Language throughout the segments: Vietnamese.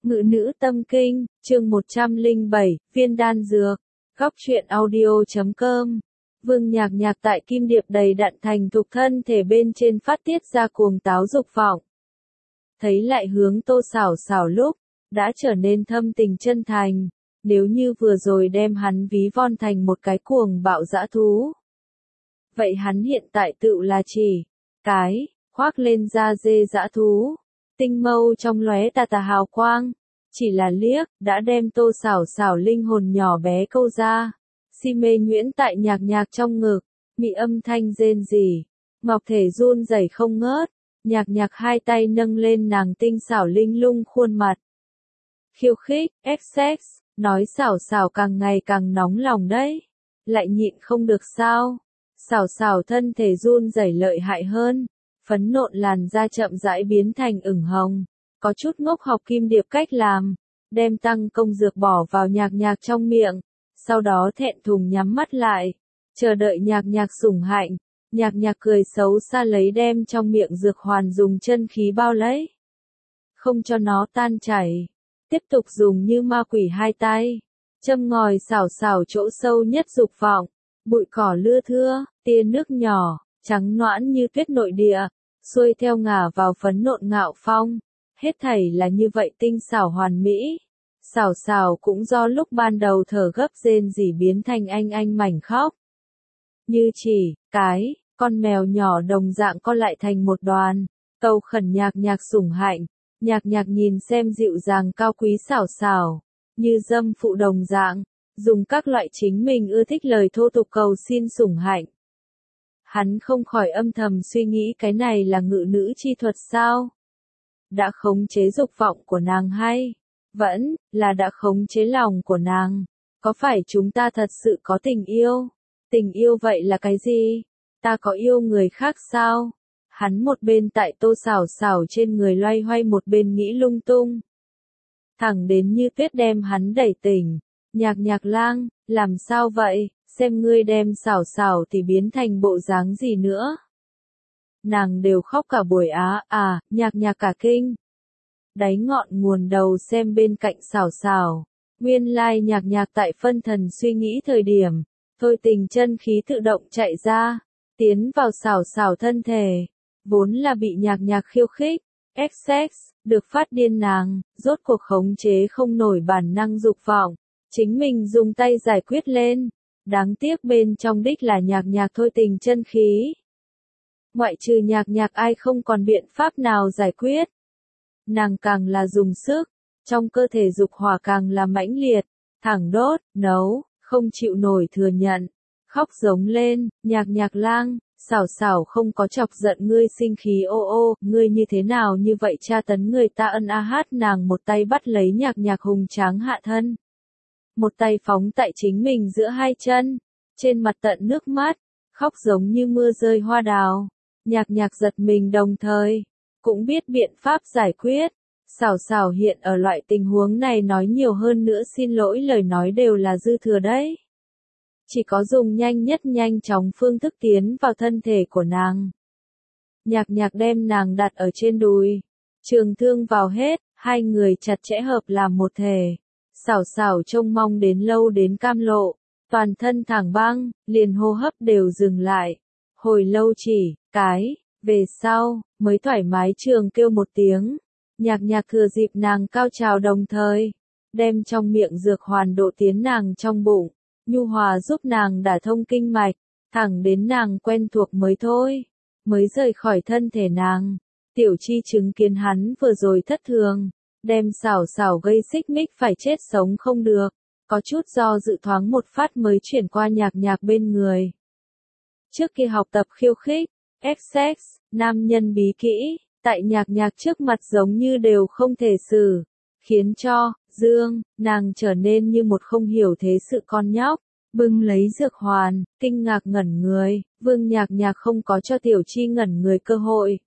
Ngự nữ tâm kinh, chương 107, viên đan dược. Góc truyện audio.com. Vương Nhạc Nhạc tại kim điệp đầy đặn thành thục thân thể bên trên phát tiết ra cuồng táo dục vọng. Thấy lại hướng Tô Sảo Sảo lúc, đã trở nên thâm tình chân thành, nếu như vừa rồi đem hắn ví von thành một cái cuồng bạo dã thú. Vậy hắn hiện tại tự là chỉ, cái, khoác lên da dê dã thú. Tinh mâu trong lóe tà tà hào quang, chỉ là liếc, đã đem Tô Sảo Sảo linh hồn nhỏ bé câu ra, si mê nhuyễn tại Nhạc Nhạc trong ngực, mị âm thanh rên rỉ, ngọc thể run rẩy không ngớt, Nhạc Nhạc hai tay nâng lên nàng tinh xảo linh lung khuôn mặt. Khiêu khích, sex, nói Sảo Sảo càng ngày càng nóng lòng đấy, lại nhịn không được sao, Sảo Sảo thân thể run rẩy lợi hại hơn. Phấn nộn làn da chậm rãi biến thành ửng hồng, có chút ngốc học kim điệp cách làm, đem tăng công dược bỏ vào Nhạc Nhạc trong miệng, sau đó thẹn thùng nhắm mắt lại, chờ đợi Nhạc Nhạc sủng hạnh. Nhạc Nhạc cười xấu xa lấy đem trong miệng dược hoàn dùng chân khí bao lấy, không cho nó tan chảy, tiếp tục dùng như ma quỷ hai tay, châm ngòi Sảo Sảo chỗ sâu nhất dục vọng, bụi cỏ lưa thưa, tia nước nhỏ, trắng noãn như tuyết nội địa, xuôi theo ngả vào phấn nộn ngạo phong, hết thảy là như vậy tinh xảo hoàn mỹ. Sảo Sảo cũng do lúc ban đầu thở gấp rên rỉ biến thành anh mảnh khóc. Như chỉ, cái, con mèo nhỏ đồng dạng co lại thành một đoàn, cầu khẩn Nhạc Nhạc sủng hạnh, Nhạc Nhạc nhìn xem dịu dàng cao quý Sảo Sảo, như dâm phụ đồng dạng, dùng các loại chính mình ưa thích lời thô tục cầu xin sủng hạnh. Hắn không khỏi âm thầm suy nghĩ cái này là ngự nữ chi thuật sao? Đã khống chế dục vọng của nàng hay? Vẫn, là đã khống chế lòng của nàng. Có phải chúng ta thật sự có tình yêu? Tình yêu vậy là cái gì? Ta có yêu người khác sao? Hắn một bên tại Tô Sảo Sảo trên người loay hoay một bên nghĩ lung tung. Thẳng đến như tuyết đem hắn đẩy tỉnh. Nhạc Nhạc lang, làm sao vậy? Xem ngươi đem Sảo Sảo thì biến thành bộ dáng gì nữa. Nàng đều khóc cả buổi Nhạc Nhạc cả kinh. Đáy ngọn nguồn đầu xem bên cạnh Sảo Sảo. Nguyên lai Nhạc Nhạc tại phân thần suy nghĩ thời điểm, thôi tình chân khí tự động chạy ra, tiến vào Sảo Sảo thân thể. Vốn là bị Nhạc Nhạc khiêu khích, sex, được phát điên nàng, rốt cuộc khống chế không nổi bản năng dục vọng, chính mình dùng tay giải quyết lên. Đáng tiếc bên trong đích là Nhạc Nhạc thôi tình chân khí. Ngoại trừ Nhạc Nhạc ai không còn biện pháp nào giải quyết. Nàng càng là dùng sức, trong cơ thể dục hỏa càng là mãnh liệt, thẳng đốt, nấu, không chịu nổi thừa nhận, khóc giống lên, Nhạc Nhạc lang, Sảo Sảo không có chọc giận ngươi sinh khí ngươi như thế nào như vậy tra tấn người ta nàng một tay bắt lấy Nhạc Nhạc hùng tráng hạ thân. Một tay phóng tại chính mình giữa hai chân, trên mặt tận nước mắt, khóc giống như mưa rơi hoa đào. Nhạc Nhạc giật mình đồng thời, cũng biết biện pháp giải quyết. Sảo Sảo hiện ở loại tình huống này nói nhiều hơn nữa xin lỗi lời nói đều là dư thừa đấy. Chỉ có dùng nhanh nhất nhanh chóng phương thức tiến vào thân thể của nàng. Nhạc Nhạc đem nàng đặt ở trên đùi, trường thương vào hết, hai người chặt chẽ hợp làm một thể. Sảo Sảo trông mong đến lâu đến cam lộ, toàn thân thẳng băng, liền hô hấp đều dừng lại. Hồi lâu chỉ, cái, về sau, mới thoải mái trường kêu một tiếng. Nhạc Nhạc thừa dịp nàng cao trào đồng thời, đem trong miệng dược hoàn độ tiến nàng trong bụng, nhu hòa giúp nàng đả thông kinh mạch, thẳng đến nàng quen thuộc mới thôi, mới rời khỏi thân thể nàng. Tiểu Chi chứng kiến hắn vừa rồi thất thường. Đem Sảo Sảo gây xích mích phải chết sống không được, có chút do dự thoáng một phát mới chuyển qua Nhạc Nhạc bên người. Trước khi học tập khiêu khích, sex, nam nhân bí kỹ, tại Nhạc Nhạc trước mặt giống như đều không thể xử, khiến cho, nàng trở nên như một không hiểu thế sự con nhóc, bưng lấy dược hoàn, kinh ngạc ngẩn người, Vương Nhạc Nhạc không có cho Tiểu Chi ngẩn người cơ hội.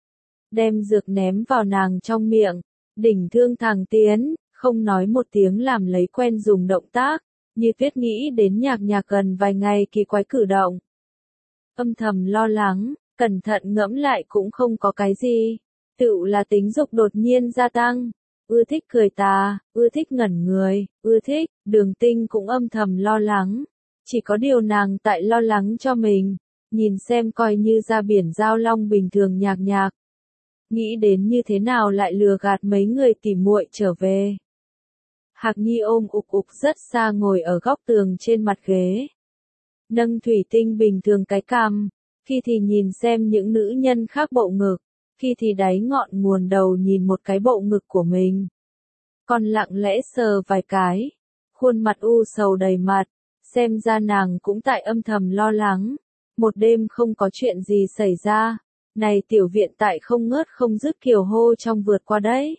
Đem dược ném vào nàng trong miệng. Đỉnh thương thẳng tiến, không nói một tiếng làm lấy quen dùng động tác, như tuyết nghĩ đến Nhạc Nhạc gần vài ngày kỳ quái cử động. Âm thầm lo lắng, cẩn thận ngẫm lại cũng không có cái gì, tựu là tính dục đột nhiên gia tăng, ưa thích cười tà, ưa thích ngẩn người, ưa thích, Đường Tinh cũng âm thầm lo lắng. Chỉ có điều nàng tại lo lắng cho mình, nhìn xem coi như ra biển giao long bình thường Nhạc Nhạc. Nghĩ đến như thế nào lại lừa gạt mấy người tỉ muội trở về. Hạc Nhi ôm ục ục rất xa ngồi ở góc tường trên mặt ghế. Nâng thủy tinh bình thường cái cằm, khi thì nhìn xem những nữ nhân khác bộ ngực, khi thì đáy ngọn nguồn đầu nhìn một cái bộ ngực của mình. Còn lặng lẽ sờ vài cái, khuôn mặt u sầu đầy mặt, xem ra nàng cũng tại âm thầm lo lắng. Một đêm không có chuyện gì xảy ra, này tiểu viện tại không ngớt không dứt kiều hô trong vượt qua đấy.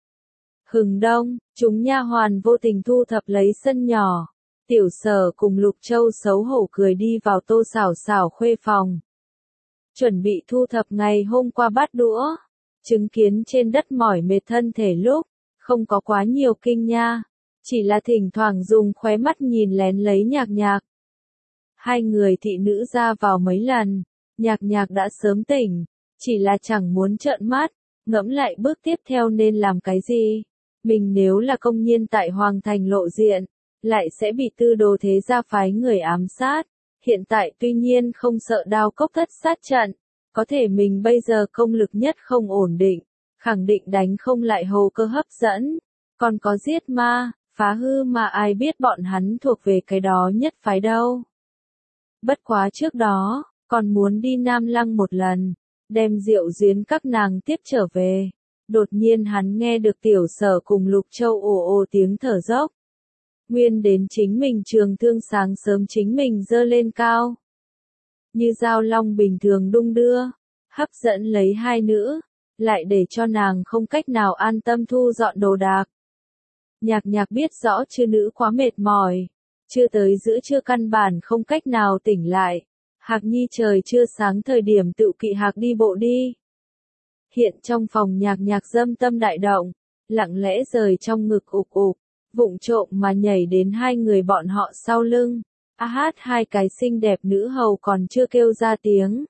Hừng đông, chúng nha hoàn vô tình thu thập lấy sân nhỏ. Tiểu Sở cùng Lục Châu xấu hổ cười đi vào Tô Xảo Xảo khuê phòng. Chuẩn bị thu thập ngày hôm qua bát đũa. Chứng kiến trên đất mỏi mệt thân thể lúc, không có quá nhiều kinh nha. Chỉ là thỉnh thoảng dùng khóe mắt nhìn lén lấy Nhạc Nhạc. Hai người thị nữ ra vào mấy lần, Nhạc Nhạc đã sớm tỉnh, chỉ là chẳng muốn trợn mắt, ngẫm lại bước tiếp theo nên làm cái gì. Mình nếu là công nhân tại Hoàng Thành lộ diện, lại sẽ bị Tư Đồ thế gia phái người ám sát. Hiện tại tuy nhiên không sợ đao cốc thất sát trận, có thể mình bây giờ công lực nhất không ổn định, khẳng định đánh không lại hồ cơ hấp dẫn. Còn có giết ma, phá hư mà ai biết bọn hắn thuộc về cái đó nhất phái đâu. Bất quá trước đó, còn muốn đi Nam Lăng một lần, đem Diệu Duyến các nàng tiếp trở về. Đột nhiên hắn nghe được Tiểu Sở cùng Lục Châu ồ ồ tiếng thở dốc. Nguyên đến chính mình trường thương sáng sớm chính mình giơ lên cao. Như dao long bình thường đung đưa, hấp dẫn lấy hai nữ, lại để cho nàng không cách nào an tâm thu dọn đồ đạc. Nhạc Nhạc biết rõ chư nữ quá mệt mỏi, chưa tới giữa trưa căn bản không cách nào tỉnh lại. Hạc Nhi trời chưa sáng thời điểm tự kỵ Hạc đi bộ đi. Hiện trong phòng Nhạc Nhạc dâm tâm đại động, lặng lẽ rời trong ngực ục ục, vụng trộm mà nhảy đến hai người bọn họ sau lưng. Hát hai cái xinh đẹp nữ hầu còn chưa kêu ra tiếng.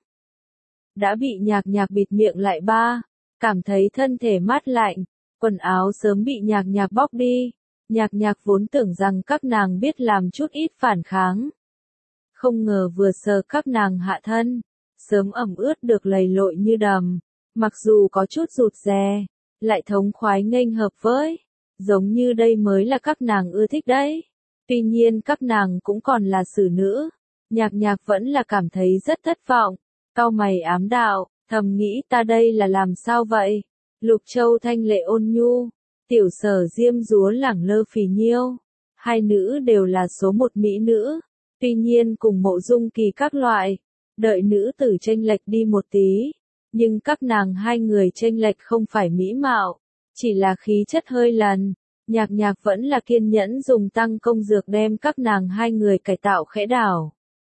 Đã bị Nhạc Nhạc bịt miệng lại ba, cảm thấy thân thể mát lạnh, quần áo sớm bị Nhạc Nhạc bóc đi. Nhạc Nhạc vốn tưởng rằng các nàng biết làm chút ít phản kháng. Không ngờ vừa sờ các nàng hạ thân, sớm ẩm ướt được lầy lội như đầm, mặc dù có chút rụt rè, lại thống khoái nghênh hợp với, giống như đây mới là các nàng ưa thích đấy. Tuy nhiên các nàng cũng còn là xử nữ, Nhạc Nhạc vẫn là cảm thấy rất thất vọng, cau mày ám đạo, thầm nghĩ ta đây là làm sao vậy? Lục Châu thanh lệ ôn nhu, Tiểu Sở diêm dúa lẳng lơ phì nhiêu, hai nữ đều là số một mỹ nữ, tuy nhiên cùng mộ dung kỳ các loại, đợi nữ tử chênh lệch đi một tí, nhưng các nàng hai người chênh lệch không phải mỹ mạo, chỉ là khí chất hơi lần. Nhạc Nhạc vẫn là kiên nhẫn dùng tăng công dược đem các nàng hai người cải tạo khẽ đảo.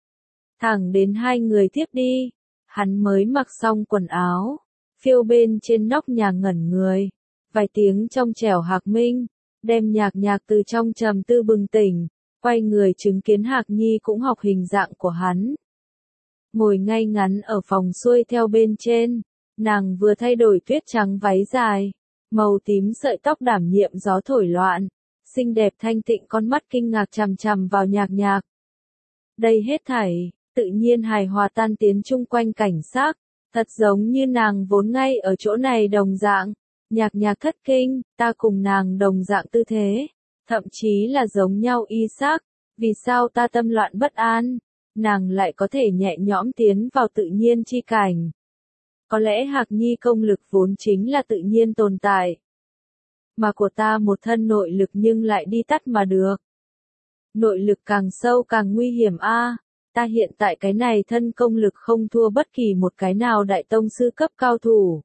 Thẳng đến hai người tiếp đi, hắn mới mặc xong quần áo, phiêu bên trên nóc nhà ngẩn người, vài tiếng trong trẻo Hạc Minh, đem Nhạc Nhạc từ trong trầm tư bừng tỉnh, quay người chứng kiến Hạc Nhi cũng học hình dạng của hắn. Ngồi ngay ngắn ở phòng xuôi theo bên trên, nàng vừa thay đổi tuyết trắng váy dài, màu tím sợi tóc đảm nhiệm gió thổi loạn, xinh đẹp thanh tịnh con mắt kinh ngạc chằm chằm vào Nhạc Nhạc. Đây hết thảy, tự nhiên hài hòa tan tiến chung quanh cảnh sắc, thật giống như nàng vốn ngay ở chỗ này đồng dạng. Nhạc Nhạc thất kinh, ta cùng nàng đồng dạng tư thế, thậm chí là giống nhau y xác, vì sao ta tâm loạn bất an, nàng lại có thể nhẹ nhõm tiến vào tự nhiên chi cảnh. Có lẽ Hạc Nhi công lực vốn chính là tự nhiên tồn tại, mà của ta một thân nội lực nhưng lại đi tắt mà được. Nội lực càng sâu càng nguy hiểm a. Ta hiện tại cái này thân công lực không thua bất kỳ một cái nào đại tông sư cấp cao thủ.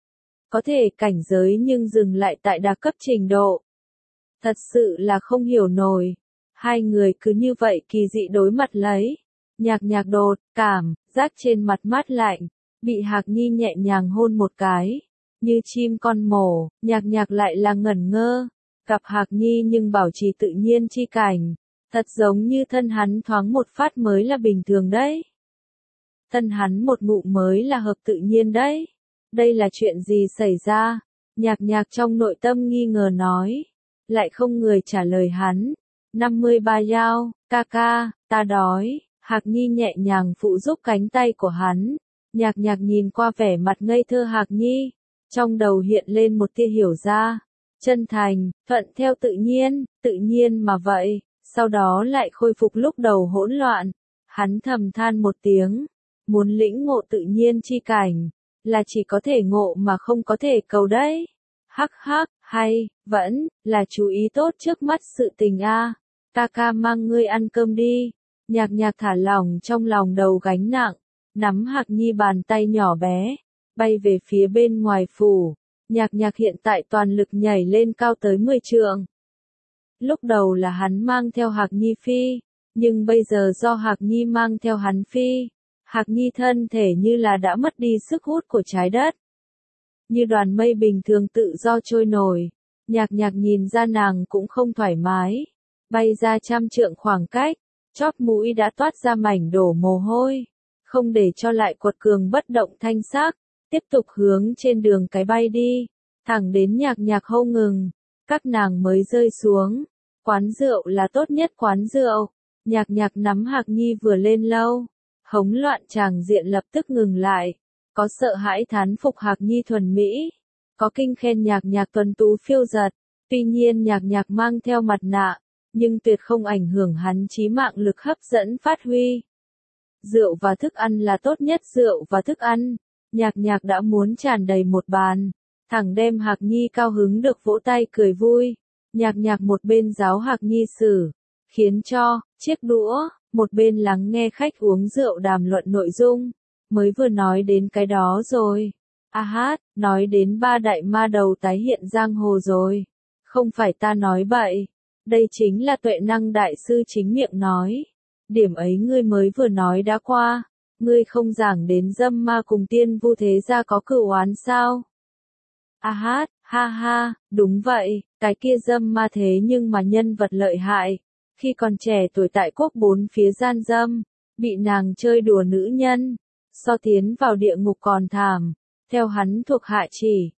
Có thể cảnh giới nhưng dừng lại tại đa cấp trình độ. Thật sự là không hiểu nổi. Hai người cứ như vậy kỳ dị đối mặt lấy. Nhạc Nhạc đột, cảm, giác trên mặt mát lạnh, bị Hạc Nhi nhẹ nhàng hôn một cái. Như chim con mổ, Nhạc Nhạc lại là ngẩn ngơ. Gặp Hạc Nhi nhưng bảo trì tự nhiên chi cảnh. Thật giống như thân hắn thoáng một phát mới là bình thường đấy. Thân hắn một ngụm mới là hợp tự nhiên đấy. Đây là chuyện gì xảy ra? Nhạc nhạc trong nội tâm nghi ngờ nói. Lại không người trả lời hắn. 53 dao, ca ca, ta đói. Hạc Nhi nhẹ nhàng phụ giúp cánh tay của hắn. Nhạc nhạc nhìn qua vẻ mặt ngây thơ Hạc Nhi. Trong đầu hiện lên một tia hiểu ra. Chân thành, thuận theo tự nhiên mà vậy. Sau đó lại khôi phục lúc đầu hỗn loạn. Hắn thầm than một tiếng. Muốn lĩnh ngộ tự nhiên chi cảnh. Là chỉ có thể ngộ mà không có thể cầu đấy. Hắc hắc, hay, vẫn, là chú ý tốt trước mắt sự tình a. Ca ca mang ngươi ăn cơm đi. Nhạc nhạc thả lỏng trong lòng đầu gánh nặng. Nắm Hạc Nhi bàn tay nhỏ bé. Bay về phía bên ngoài phủ. Nhạc nhạc hiện tại toàn lực nhảy lên cao tới 10 trượng. Lúc đầu là hắn mang theo Hạc Nhi phi. Nhưng bây giờ do Hạc Nhi mang theo hắn phi. Hạc Nhi thân thể như là đã mất đi sức hút của trái đất. Như đoàn mây bình thường tự do trôi nổi. Nhạc nhạc nhìn ra nàng cũng không thoải mái. Bay ra trăm trượng khoảng cách. Chóp mũi đã toát ra mảnh đổ mồ hôi. Không để cho lại quật cường bất động thanh sắc. Tiếp tục hướng trên đường cái bay đi. Thẳng đến nhạc nhạc hô ngừng. Các nàng mới rơi xuống. Quán rượu là tốt nhất quán rượu. Nhạc nhạc nắm Hạc Nhi vừa lên lâu. Hống loạn tràng diện lập tức ngừng lại. Có sợ hãi thán phục Hạc Nhi thuần mỹ. Có kinh khen nhạc nhạc tuấn tú phiêu giật. Tuy nhiên nhạc nhạc mang theo mặt nạ. Nhưng tuyệt không ảnh hưởng hắn chí mạng lực hấp dẫn phát huy. Rượu và thức ăn là tốt nhất rượu và thức ăn. Nhạc nhạc đã muốn tràn đầy một bàn. Thẳng đem Hạc Nhi cao hứng được vỗ tay cười vui. Nhạc nhạc một bên giáo Hạc Nhi xử. Khiến cho, chiếc đũa, một bên lắng nghe khách uống rượu đàm luận nội dung. Mới vừa nói đến cái đó rồi. A hát, nói đến ba đại ma đầu tái hiện giang hồ rồi. Không phải ta nói bậy. Đây chính là Tuệ Năng đại sư chính miệng nói. Điểm ấy ngươi mới vừa nói đã qua. Ngươi không giảng đến dâm ma cùng tiên vu thế gia có cửu oán sao? A hát, ha ha, đúng vậy, cái kia dâm ma thế nhưng mà nhân vật lợi hại. Khi còn trẻ tuổi tại quốc bốn phía gian dâm, bị nàng chơi đùa nữ nhân, so tiến vào địa ngục còn thảm. Theo hắn thuộc hạ chỉ,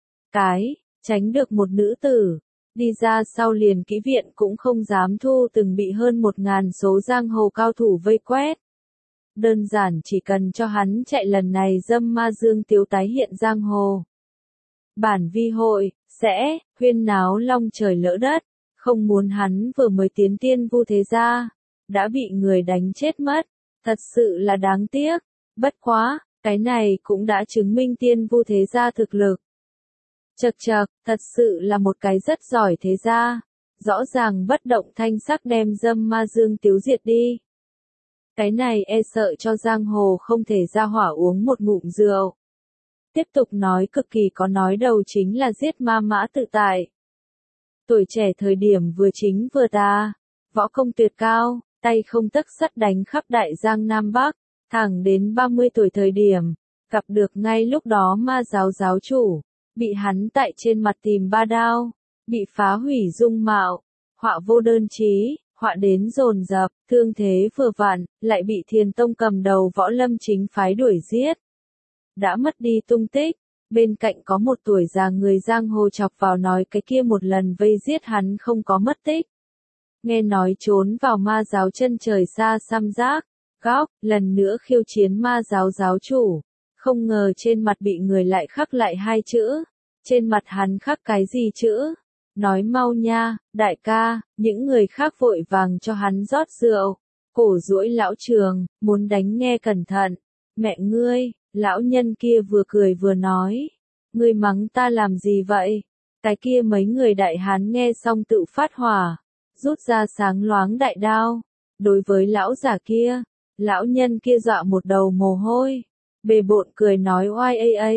tránh được một nữ tử. Đi ra sau liền kỹ viện cũng không dám thu từng bị hơn 1000 số giang hồ cao thủ vây quét. Đơn giản chỉ cần cho hắn chạy lần này dâm ma dương tiếu tái hiện giang hồ. Bản vi hội, sẽ, huyên náo long trời lỡ đất, không muốn hắn vừa mới tiến tiên vu thế gia, đã bị người đánh chết mất, thật sự là đáng tiếc, bất quá, cái này cũng đã chứng minh tiên vu thế gia thực lực. Chậc chậc, thật sự là một cái rất giỏi thế gia, rõ ràng bất động thanh sắc đem dâm ma dương tiếu diệt đi. Cái này e sợ cho giang hồ không thể ra hỏa uống một ngụm rượu. Tiếp tục nói cực kỳ có nói đầu chính là giết ma mã tự tại. Tuổi trẻ thời điểm vừa chính vừa tà, võ công tuyệt cao, tay không tấc sắt đánh khắp đại giang Nam Bắc, thẳng đến 30 tuổi thời điểm, gặp được ngay lúc đó ma giáo giáo chủ, bị hắn tại trên mặt tìm 3 đao, bị phá hủy dung mạo, họa vô đơn chí, họa đến dồn dập, thương thế vừa vặn, lại bị Thiền Tông cầm đầu Võ Lâm chính phái đuổi giết. Đã mất đi tung tích, bên cạnh có một tuổi già người giang hồ chọc vào nói cái kia một lần vây giết hắn không có mất tích. Nghe nói trốn vào ma giáo chân trời xa xăm giác, góc, lần nữa khiêu chiến ma giáo giáo chủ. Không ngờ trên mặt bị người lại khắc lại 2 chữ. Trên mặt hắn khắc cái gì chữ? Nói mau nha, đại ca, những người khác vội vàng cho hắn rót rượu. Cổ duỗi lão Trường, muốn đánh nghe cẩn thận. Mẹ ngươi, lão nhân kia vừa cười vừa nói. Ngươi mắng ta làm gì vậy? Cái kia mấy người đại hán nghe xong tự phát hỏa. Rút ra sáng loáng đại đao. Đối với lão già kia, lão nhân kia dọa một đầu mồ hôi. Bề bộn cười nói oai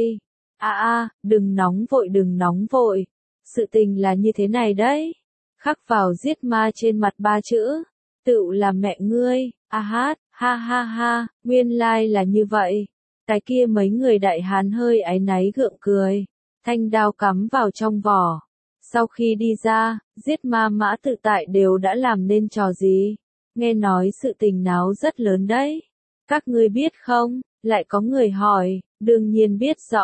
đừng nóng vội. Sự tình là như thế này đấy. Khắc vào giết ma trên mặt 3 chữ. Tựu là mẹ ngươi, ha ha, nguyên lai là như vậy. Cái kia mấy người đại hán hơi áy náy gượng cười. Thanh đao cắm vào trong vỏ. Sau khi đi ra, giết ma mã tự tại đều đã làm nên trò gì. Nghe nói sự tình náo rất lớn đấy. Các ngươi biết không? Lại có người hỏi, đương nhiên biết rõ.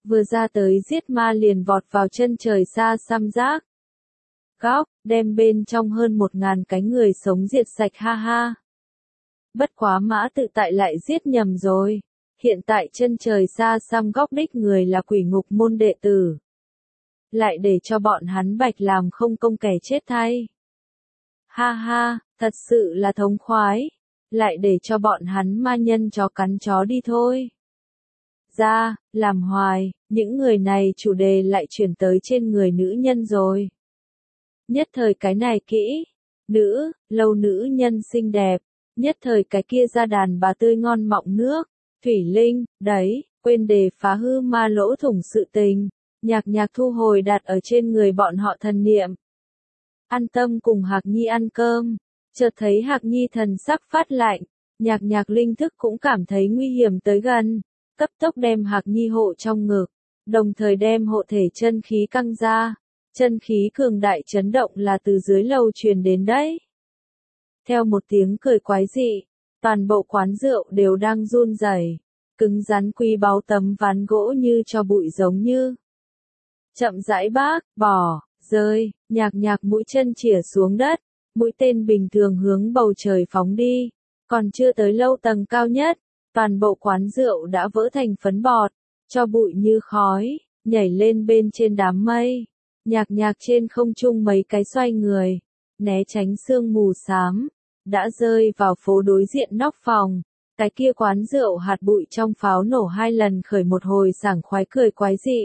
vừa ra tới giết ma liền vọt vào chân trời xa xăm giác. Góc, đem bên trong hơn 1.000 cái người sống diệt sạch ha ha. Bất quá Mã Tự Tại lại giết nhầm rồi. Hiện tại chân trời xa xăm góc đích người là Quỷ Ngục môn đệ tử. Lại để cho bọn hắn bạch làm không công kẻ chết thay. Ha ha, thật sự là thống khoái. Lại để cho bọn hắn ma nhân chó cắn chó đi thôi. Ra, làm hoài, những người này chủ đề lại chuyển tới trên người nữ nhân rồi. Nhất thời cái này kỹ, nữ, lâu nữ nhân xinh đẹp, nhất thời cái kia ra đàn bà tươi ngon mọng nước, Thủy Linh, đấy, quên đề phá hư ma lỗ thủng sự tình, nhạc thu hồi đặt ở trên người bọn họ thần niệm. An tâm cùng Hạc Nhi ăn cơm, chợt thấy Hạc Nhi thần sắc phát lạnh, nhạc linh thức cũng cảm thấy nguy hiểm tới gần, cấp tốc đem Hạc Nhi hộ trong ngực, đồng thời đem hộ thể chân khí căng ra. Chân khí cường đại chấn động là từ dưới lầu truyền đến đấy. Theo một tiếng cười quái dị, toàn bộ quán rượu đều đang run rẩy, cứng rắn quý báu tấm ván gỗ như cho bụi giống như. Chậm rãi bác, bỏ, rơi, nhạc mũi chân chỉa xuống đất, mũi tên bình thường hướng bầu trời phóng đi, còn chưa tới lâu tầng cao nhất, toàn bộ quán rượu đã vỡ thành phấn bọt, cho bụi như khói, nhảy lên bên trên đám mây. Nhạc trên không trung mấy cái xoay người, né tránh sương mù xám, đã rơi vào phố đối diện nóc phòng. Cái kia quán rượu hạt bụi trong pháo nổ 2 lần khởi một hồi sảng khoái cười quái dị.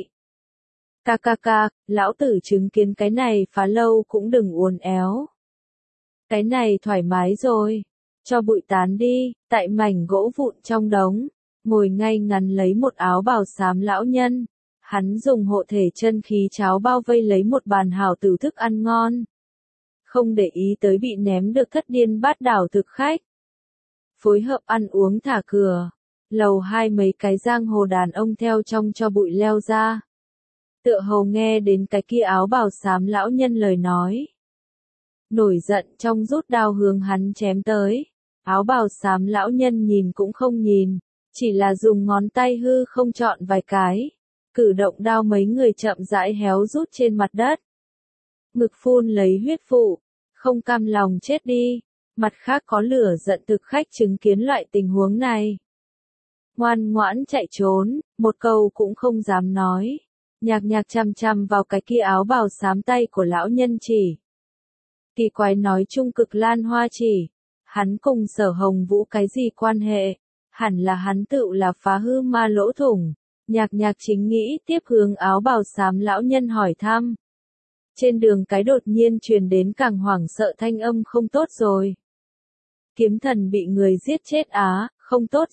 Ca, lão tử chứng kiến cái này phá lâu cũng đừng uốn éo. Cái này thoải mái rồi, cho bụi tán đi, tại mảnh gỗ vụn trong đống, ngồi ngay ngắn lấy một áo bào xám lão nhân. Hắn dùng hộ thể chân khí cháo bao vây lấy một bàn hảo tử thức ăn ngon. Không để ý tới bị ném được thất điên bát đảo thực khách. Phối hợp ăn uống thả cửa. Lầu 2 mấy cái giang hồ đàn ông theo trong cho bụi leo ra. Tựa hồ nghe đến cái kia áo bào xám lão nhân lời nói. Nổi giận trong rút đao hướng hắn chém tới. Áo bào xám lão nhân nhìn cũng không nhìn. Chỉ là dùng ngón tay hư không chọn vài cái. Cử động đao mấy người chậm rãi héo rút trên mặt đất. Ngực phun lấy huyết vụ, không cam lòng chết đi. Mặt khác có lửa giận thực khách chứng kiến loại tình huống này. Ngoan ngoãn chạy trốn, một câu cũng không dám nói. Nhạc chằm chằm vào cái kia áo bào xám tay của lão nhân chỉ. Kỳ quái nói chung cực lan hoa chỉ. Hắn cùng Sở Hồng Vũ cái gì quan hệ? Hẳn là hắn tự là phá hư ma lỗ thủng. Nhạc chính nghĩ tiếp hướng áo bào xám lão nhân hỏi thăm. Trên đường cái đột nhiên truyền đến càng hoảng sợ thanh âm không tốt rồi. Kiếm thần bị người giết chết á, không tốt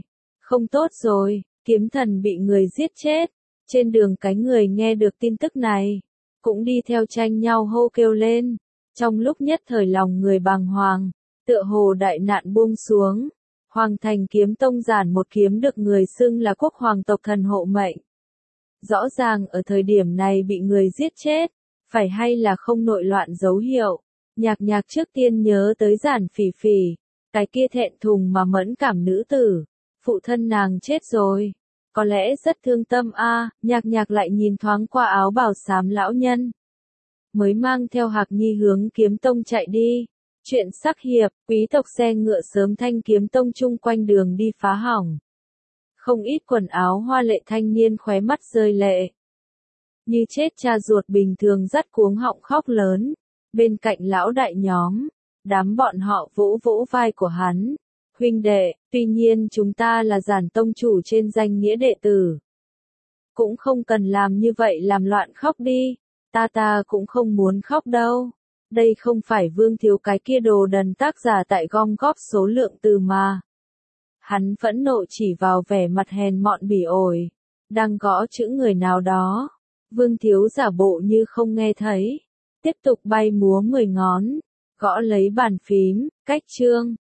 rồi, kiếm thần bị người giết chết. Trên đường cái người nghe được tin tức này, cũng đi theo tranh nhau hô kêu lên. Trong lúc nhất thời lòng người bàng hoàng, tựa hồ đại nạn buông xuống. Hoàng Thành Kiếm Tông giản một kiếm được người xưng là quốc hoàng tộc thần hộ mệnh. Rõ ràng ở thời điểm này bị người giết chết, phải hay là không nội loạn dấu hiệu. Nhạc trước tiên nhớ tới giản phỉ phỉ, cái kia thẹn thùng mà mẫn cảm nữ tử, phụ thân nàng chết rồi. Có lẽ rất thương tâm a. Nhạc lại nhìn thoáng qua áo bào xám lão nhân. Mới mang theo Hạc Nhi hướng Kiếm Tông chạy đi. Chuyện sắc hiệp, quý tộc xe ngựa sớm thanh Kiếm Tông chung quanh đường đi phá hỏng. Không ít quần áo hoa lệ thanh niên khóe mắt rơi lệ. Như chết cha ruột bình thường dắt cuống họng khóc lớn. Bên cạnh lão đại nhóm, đám bọn họ vỗ vai của hắn. Huynh đệ, tuy nhiên chúng ta là giản tông chủ trên danh nghĩa đệ tử. Cũng không cần làm như vậy làm loạn khóc đi. Ta cũng không muốn khóc đâu. Đây không phải Vương Thiếu cái kia đồ đần tác giả tại gom góp số lượng từ mà. Hắn phẫn nộ chỉ vào vẻ mặt hèn mọn bỉ ổi, đang gõ chữ người nào đó. Vương Thiếu giả bộ như không nghe thấy, tiếp tục bay múa 10 ngón, gõ lấy bàn phím, cách chương.